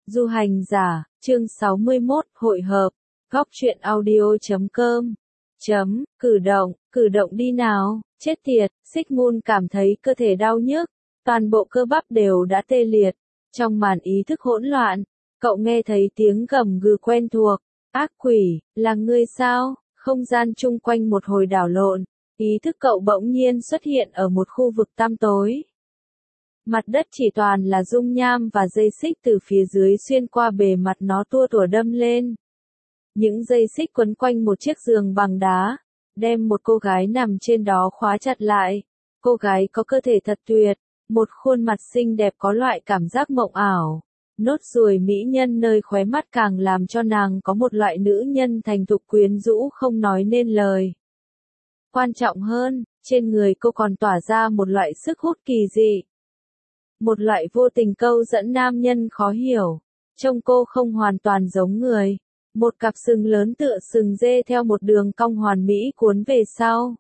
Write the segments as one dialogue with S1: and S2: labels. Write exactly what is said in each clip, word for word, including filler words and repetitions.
S1: Du hành giả, chương sáu mươi mốt, hội hợp, góc truyện audio chấm com. Chấm, cử động, cử động đi nào, chết tiệt, Sigmund cảm thấy cơ thể đau nhức, toàn bộ cơ bắp đều đã tê liệt. Trong màn ý thức hỗn loạn, cậu nghe thấy tiếng gầm gừ quen thuộc, ác quỷ, là ngươi sao? Không gian chung quanh một hồi đảo lộn, ý thức cậu bỗng nhiên xuất hiện ở một khu vực tăm tối. Mặt đất chỉ toàn là dung nham và dây xích từ phía dưới xuyên qua bề mặt nó tua tủa đâm lên. Những dây xích quấn quanh một chiếc giường bằng đá, đem một cô gái nằm trên đó khóa chặt lại. Cô gái có cơ thể thật tuyệt, một khuôn mặt xinh đẹp có loại cảm giác mộng ảo. Nốt ruồi mỹ nhân nơi khóe mắt càng làm cho nàng có một loại nữ nhân thành thục quyến rũ không nói nên lời. Quan trọng hơn, trên người cô còn tỏa ra một loại sức hút kỳ dị. Một loại vô tình câu dẫn nam nhân khó hiểu. Trông cô không hoàn toàn giống người. Một cặp sừng lớn tựa sừng dê theo một đường cong hoàn mỹ cuốn về sau.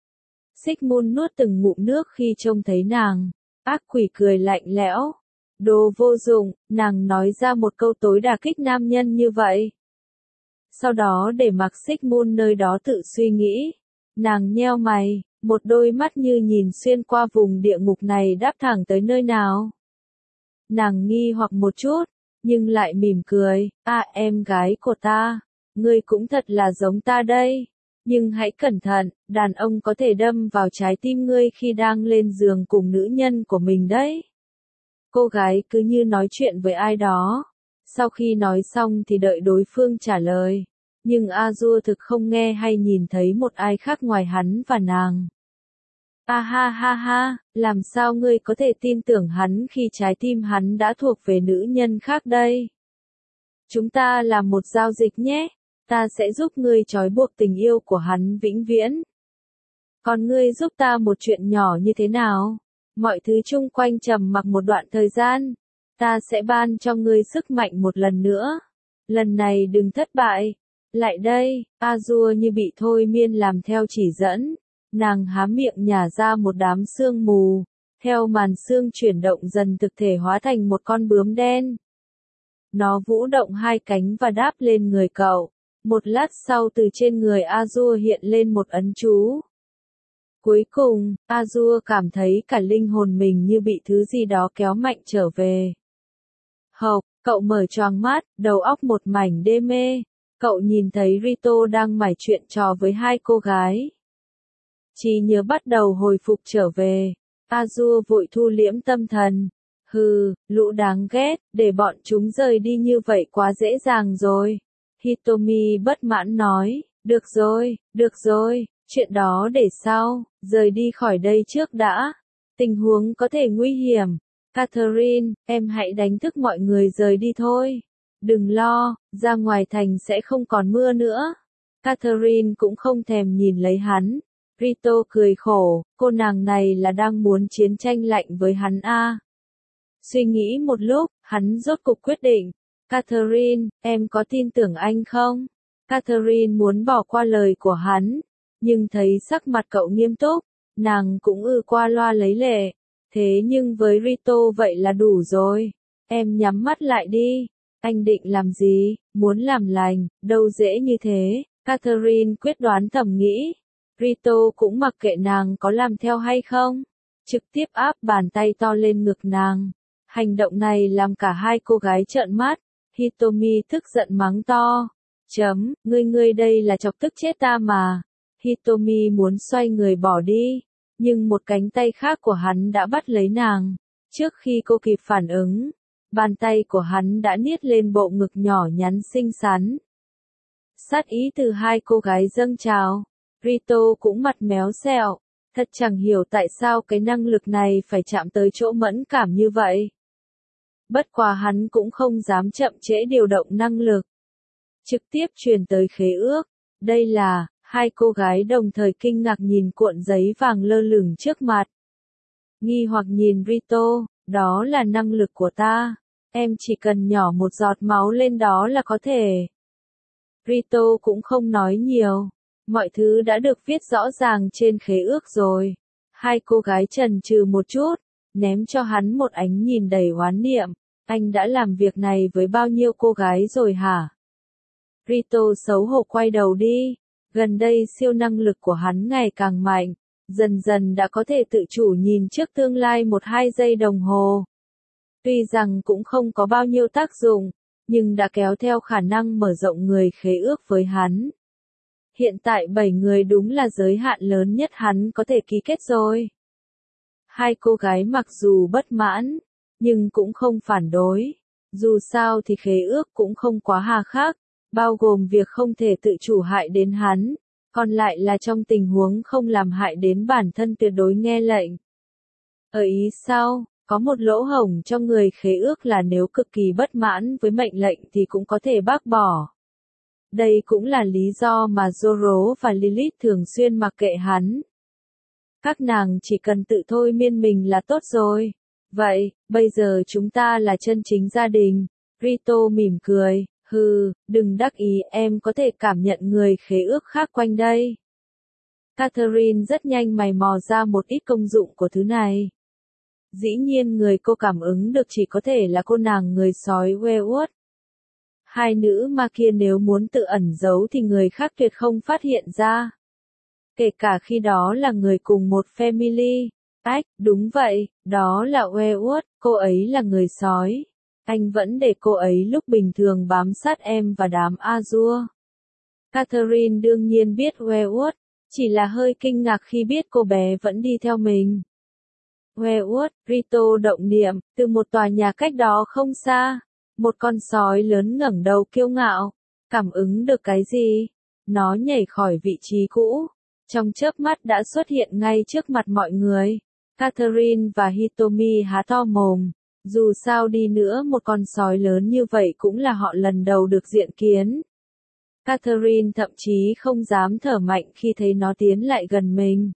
S1: Sigmund nuốt từng ngụm nước khi trông thấy nàng. Ác quỷ cười lạnh lẽo. Đồ vô dụng, nàng nói ra một câu tối đả kích nam nhân như vậy. Sau đó để mặc Sigmund nơi đó tự suy nghĩ. Nàng nheo mày, một đôi mắt như nhìn xuyên qua vùng địa ngục này đáp thẳng tới nơi nào. Nàng nghi hoặc một chút, nhưng lại mỉm cười, à em gái của ta, ngươi cũng thật là giống ta đây. Nhưng hãy cẩn thận, đàn ông có thể đâm vào trái tim ngươi khi đang lên giường cùng nữ nhân của mình đấy. Cô gái cứ như nói chuyện với ai đó. Sau khi nói xong thì đợi đối phương trả lời. Nhưng Azure thực không nghe hay nhìn thấy một ai khác ngoài hắn và nàng. À ha ha ha, làm sao ngươi có thể tin tưởng hắn khi trái tim hắn đã thuộc về nữ nhân khác đây? Chúng ta làm một giao dịch nhé, ta sẽ giúp ngươi trói buộc tình yêu của hắn vĩnh viễn. Còn ngươi giúp ta một chuyện nhỏ như thế nào? Mọi thứ chung quanh trầm mặc một đoạn thời gian, ta sẽ ban cho ngươi sức mạnh một lần nữa. Lần này đừng thất bại. Lại đây, Azure như bị thôi miên làm theo chỉ dẫn. Nàng há miệng nhả ra một đám sương mù, theo màn sương chuyển động dần thực thể hóa thành một con bướm đen. Nó vũ động hai cánh và đáp lên người cậu. Một lát sau từ trên người Azure hiện lên một ấn chú. Cuối cùng, Azure cảm thấy cả linh hồn mình như bị thứ gì đó kéo mạnh trở về. Hộc, cậu mở choàng mắt, đầu óc một mảnh đê mê. Cậu nhìn thấy Rito đang mải chuyện trò với hai cô gái. Trí nhớ bắt đầu hồi phục trở về. Azure vội thu liễm tâm thần. Hừ, lũ đáng ghét, để bọn chúng rời đi như vậy quá dễ dàng rồi. Hitomi bất mãn nói, được rồi, được rồi, chuyện đó để sau, rời đi khỏi đây trước đã. Tình huống có thể nguy hiểm. Catherine, em hãy đánh thức mọi người rời đi thôi. Đừng lo, ra ngoài thành sẽ không còn mưa nữa. Catherine cũng không thèm nhìn lấy hắn. Rito cười khổ, cô nàng này là đang muốn chiến tranh lạnh với hắn à. Suy nghĩ một lúc, hắn rốt cục quyết định. Catherine, em có tin tưởng anh không? Catherine muốn bỏ qua lời của hắn, nhưng thấy sắc mặt cậu nghiêm túc, nàng cũng ư qua loa lấy lệ. Thế nhưng với Rito vậy là đủ rồi. Em nhắm mắt lại đi. Anh định làm gì? Muốn làm lành, đâu dễ như thế. Catherine quyết đoán thầm nghĩ. Rito cũng mặc kệ nàng có làm theo hay không. Trực tiếp áp bàn tay to lên ngực nàng. Hành động này làm cả hai cô gái trợn mắt. Hitomi tức giận mắng to. Chấm, ngươi ngươi đây là chọc tức chết ta mà. Hitomi muốn xoay người bỏ đi. Nhưng một cánh tay khác của hắn đã bắt lấy nàng. Trước khi cô kịp phản ứng, bàn tay của hắn đã niết lên bộ ngực nhỏ nhắn xinh xắn. Sát ý từ hai cô gái dâng trào. Rito cũng mặt méo xẹo. Thật chẳng hiểu tại sao cái năng lực này phải chạm tới chỗ mẫn cảm như vậy. Bất quá hắn cũng không dám chậm trễ điều động năng lực. Trực tiếp truyền tới khế ước. Đây là, hai cô gái đồng thời kinh ngạc nhìn cuộn giấy vàng lơ lửng trước mặt. Nghi hoặc nhìn Rito, đó là năng lực của ta. Em chỉ cần nhỏ một giọt máu lên đó là có thể. Rito cũng không nói nhiều. Mọi thứ đã được viết rõ ràng trên khế ước rồi. Hai cô gái chần chừ một chút, ném cho hắn một ánh nhìn đầy oán niệm. Anh đã làm việc này với bao nhiêu cô gái rồi hả? Rito xấu hổ quay đầu đi. Gần đây siêu năng lực của hắn ngày càng mạnh, dần dần đã có thể tự chủ nhìn trước tương lai một hai giây đồng hồ. Tuy rằng cũng không có bao nhiêu tác dụng, nhưng đã kéo theo khả năng mở rộng người khế ước với hắn. Hiện tại bảy người đúng là giới hạn lớn nhất hắn có thể ký kết rồi. Hai cô gái mặc dù bất mãn, nhưng cũng không phản đối. Dù sao thì khế ước cũng không quá hà khắc, bao gồm việc không thể tự chủ hại đến hắn, còn lại là trong tình huống không làm hại đến bản thân tuyệt đối nghe lệnh. Ở ý sau, có một lỗ hổng trong người khế ước là nếu cực kỳ bất mãn với mệnh lệnh thì cũng có thể bác bỏ. Đây cũng là lý do mà Zoro và Lilith thường xuyên mặc kệ hắn. Các nàng chỉ cần tự thôi miên mình là tốt rồi. Vậy, bây giờ chúng ta là chân chính gia đình. Rito mỉm cười, hừ, đừng đắc ý, em có thể cảm nhận người khế ước khác quanh đây. Catherine rất nhanh mày mò ra một ít công dụng của thứ này. Dĩ nhiên người cô cảm ứng được chỉ có thể là cô nàng người sói Weirwood. Hai nữ ma kia nếu muốn tự ẩn giấu thì người khác tuyệt không phát hiện ra. Kể cả khi đó là người cùng một family. Ách, đúng vậy, đó là Weirwood, cô ấy là người sói. Anh vẫn để cô ấy lúc bình thường bám sát em và đám Azure. Catherine đương nhiên biết Weirwood, chỉ là hơi kinh ngạc khi biết cô bé vẫn đi theo mình. Weirwood, Rito động niệm, từ một tòa nhà cách đó không xa. Một con sói lớn ngẩng đầu kiêu ngạo. Cảm ứng được cái gì? Nó nhảy khỏi vị trí cũ. Trong chớp mắt đã xuất hiện ngay trước mặt mọi người. Catherine và Hitomi há to mồm. Dù sao đi nữa một con sói lớn như vậy cũng là họ lần đầu được diện kiến. Catherine thậm chí không dám thở mạnh khi thấy nó tiến lại gần mình.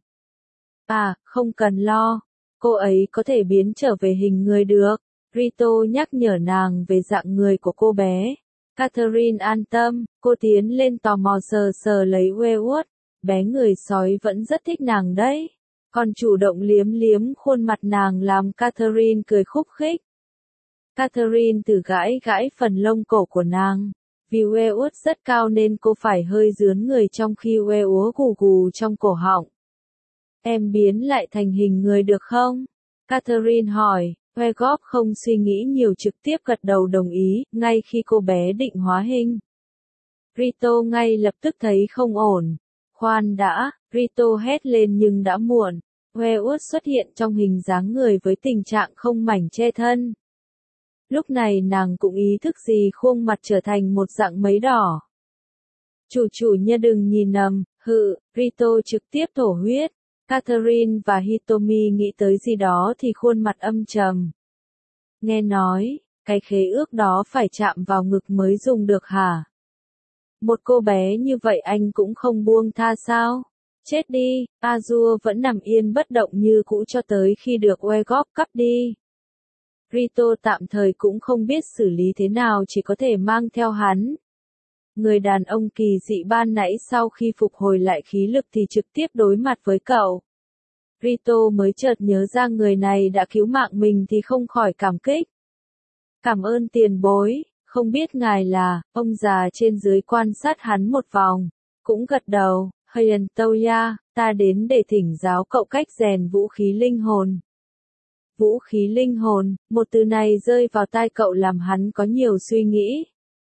S1: À, không cần lo. Cô ấy có thể biến trở về hình người được. Rito nhắc nhở nàng về dạng người của cô bé. Catherine an tâm, cô tiến lên tò mò sờ sờ lấy Weirwood. Bé người sói vẫn rất thích nàng đấy. Còn chủ động liếm liếm khuôn mặt nàng làm Catherine cười khúc khích. Catherine thử gãi gãi phần lông cổ của nàng. Vì Weirwood rất cao nên cô phải hơi dướn người trong khi Weirwood gù gù trong cổ họng. Em biến lại thành hình người được không? Catherine hỏi. Weirwood không suy nghĩ nhiều trực tiếp gật đầu đồng ý, ngay khi cô bé định hóa hình. Rito ngay lập tức thấy không ổn. Khoan đã, Rito hét lên nhưng đã muộn. Weirwood xuất hiện trong hình dáng người với tình trạng không mảnh che thân. Lúc này nàng cũng ý thức gì khuôn mặt trở thành một dạng mấy đỏ. Chủ chủ nha đừng nhìn nầm, hự, Rito trực tiếp thổ huyết. Catherine và Hitomi nghĩ tới gì đó thì khuôn mặt âm trầm. Nghe nói, cái khế ước đó phải chạm vào ngực mới dùng được hả? Một cô bé như vậy anh cũng không buông tha sao? Chết đi, Azure vẫn nằm yên bất động như cũ cho tới khi được Weirwood cắp đi. Rito tạm thời cũng không biết xử lý thế nào chỉ có thể mang theo hắn. Người đàn ông kỳ dị ban nãy sau khi phục hồi lại khí lực thì trực tiếp đối mặt với cậu. Rito mới chợt nhớ ra người này đã cứu mạng mình thì không khỏi cảm kích. Cảm ơn tiền bối, không biết ngài là, ông già trên dưới quan sát hắn một vòng, cũng gật đầu, Heian Toya, ta đến để thỉnh giáo cậu cách rèn vũ khí linh hồn. Vũ khí linh hồn, một từ này rơi vào tai cậu làm hắn có nhiều suy nghĩ.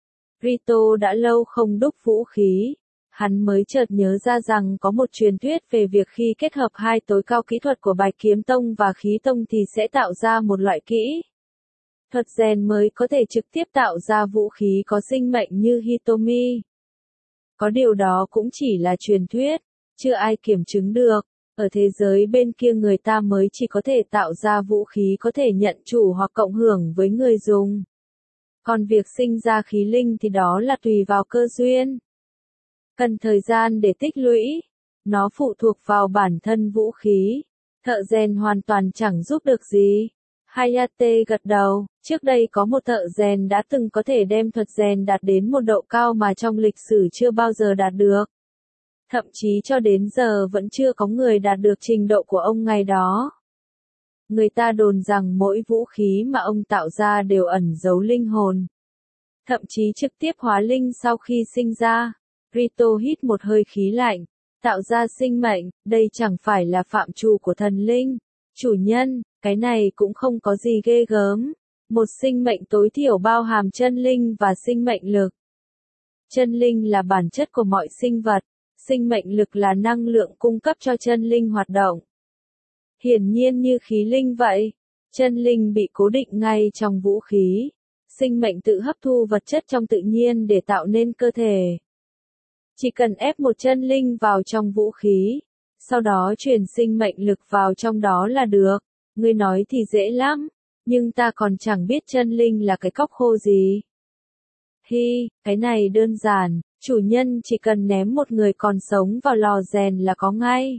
S1: Rito đã lâu không đúc vũ khí. Hắn mới chợt nhớ ra rằng có một truyền thuyết về việc khi kết hợp hai tối cao kỹ thuật của Bạch Kiếm Tông và Khí Tông thì sẽ tạo ra một loại kỹ thuật rèn mới có thể trực tiếp tạo ra vũ khí có sinh mệnh như Hitomi. Có điều đó cũng chỉ là truyền thuyết, chưa ai kiểm chứng được. Ở thế giới bên kia người ta mới chỉ có thể tạo ra vũ khí có thể nhận chủ hoặc cộng hưởng với người dùng. Còn việc sinh ra khí linh thì đó là tùy vào cơ duyên. Cần thời gian để tích lũy. Nó phụ thuộc vào bản thân vũ khí. Thợ rèn hoàn toàn chẳng giúp được gì. Hayate gật đầu, trước đây có một thợ rèn đã từng có thể đem thuật rèn đạt đến một độ cao mà trong lịch sử chưa bao giờ đạt được. Thậm chí cho đến giờ vẫn chưa có người đạt được trình độ của ông ngày đó. Người ta đồn rằng mỗi vũ khí mà ông tạo ra đều ẩn giấu linh hồn. Thậm chí trực tiếp hóa linh sau khi sinh ra. Rito hít một hơi khí lạnh. Tạo ra sinh mệnh, đây chẳng phải là phạm trù của thần linh. Chủ nhân, cái này cũng không có gì ghê gớm. Một sinh mệnh tối thiểu bao hàm chân linh và sinh mệnh lực. Chân linh là bản chất của mọi sinh vật. Sinh mệnh lực là năng lượng cung cấp cho chân linh hoạt động. Hiển nhiên như khí linh vậy. Chân linh bị cố định ngay trong vũ khí. Sinh mệnh tự hấp thu vật chất trong tự nhiên để tạo nên cơ thể. Chỉ cần ép một chân linh vào trong vũ khí, sau đó truyền sinh mệnh lực vào trong đó là được. Ngươi nói thì dễ lắm, nhưng ta còn chẳng biết chân linh là cái cóc khô gì. Hi, cái này đơn giản, chủ nhân chỉ cần ném một người còn sống vào lò rèn là có ngay.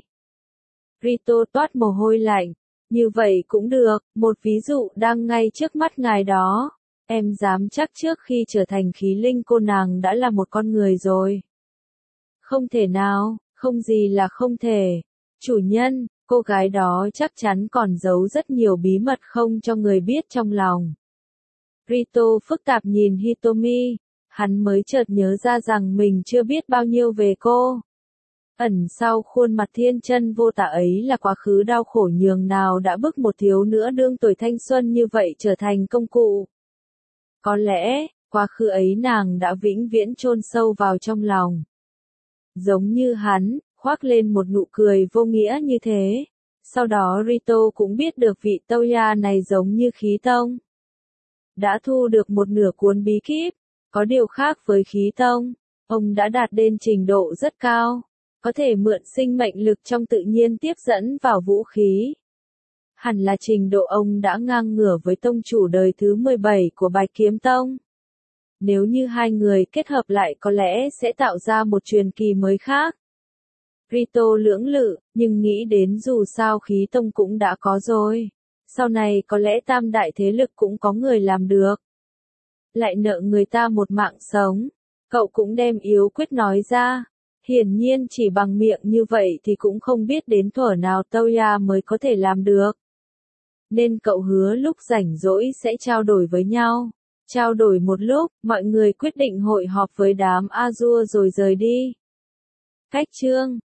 S1: Rito toát mồ hôi lạnh, như vậy cũng được, một ví dụ đang ngay trước mắt ngài đó. Em dám chắc trước khi trở thành khí linh cô nàng đã là một con người rồi. Không thể nào, không gì là không thể. Chủ nhân, cô gái đó chắc chắn còn giấu rất nhiều bí mật không cho người biết trong lòng. Rito phức tạp nhìn Hitomi, hắn mới chợt nhớ ra rằng mình chưa biết bao nhiêu về cô. Ẩn sau khuôn mặt thiên chân vô tả ấy là quá khứ đau khổ nhường nào đã bức một thiếu nữ đương tuổi thanh xuân như vậy trở thành công cụ. Có lẽ, quá khứ ấy nàng đã vĩnh viễn chôn sâu vào trong lòng. Giống như hắn, khoác lên một nụ cười vô nghĩa như thế. Sau đó Rito cũng biết được vị Toya này giống như khí tông. Đã thu được một nửa cuốn bí kíp, có điều khác với khí tông, ông đã đạt đến trình độ rất cao, có thể mượn sinh mệnh lực trong tự nhiên tiếp dẫn vào vũ khí. Hẳn là trình độ ông đã ngang ngửa với tông chủ đời thứ mười bảy của Bạch Kiếm Tông. Nếu như hai người kết hợp lại có lẽ sẽ tạo ra một truyền kỳ mới khác. Rito lưỡng lự, nhưng nghĩ đến dù sao khí tông cũng đã có rồi. Sau này có lẽ tam đại thế lực cũng có người làm được. Lại nợ người ta một mạng sống. Cậu cũng đem yếu quyết nói ra. Hiển nhiên chỉ bằng miệng như vậy thì cũng không biết đến thuở nào Toya mới có thể làm được. Nên cậu hứa lúc rảnh rỗi sẽ trao đổi với nhau. Trao đổi một lúc, mọi người quyết định hội họp với đám Azure rồi rời đi. Cách chương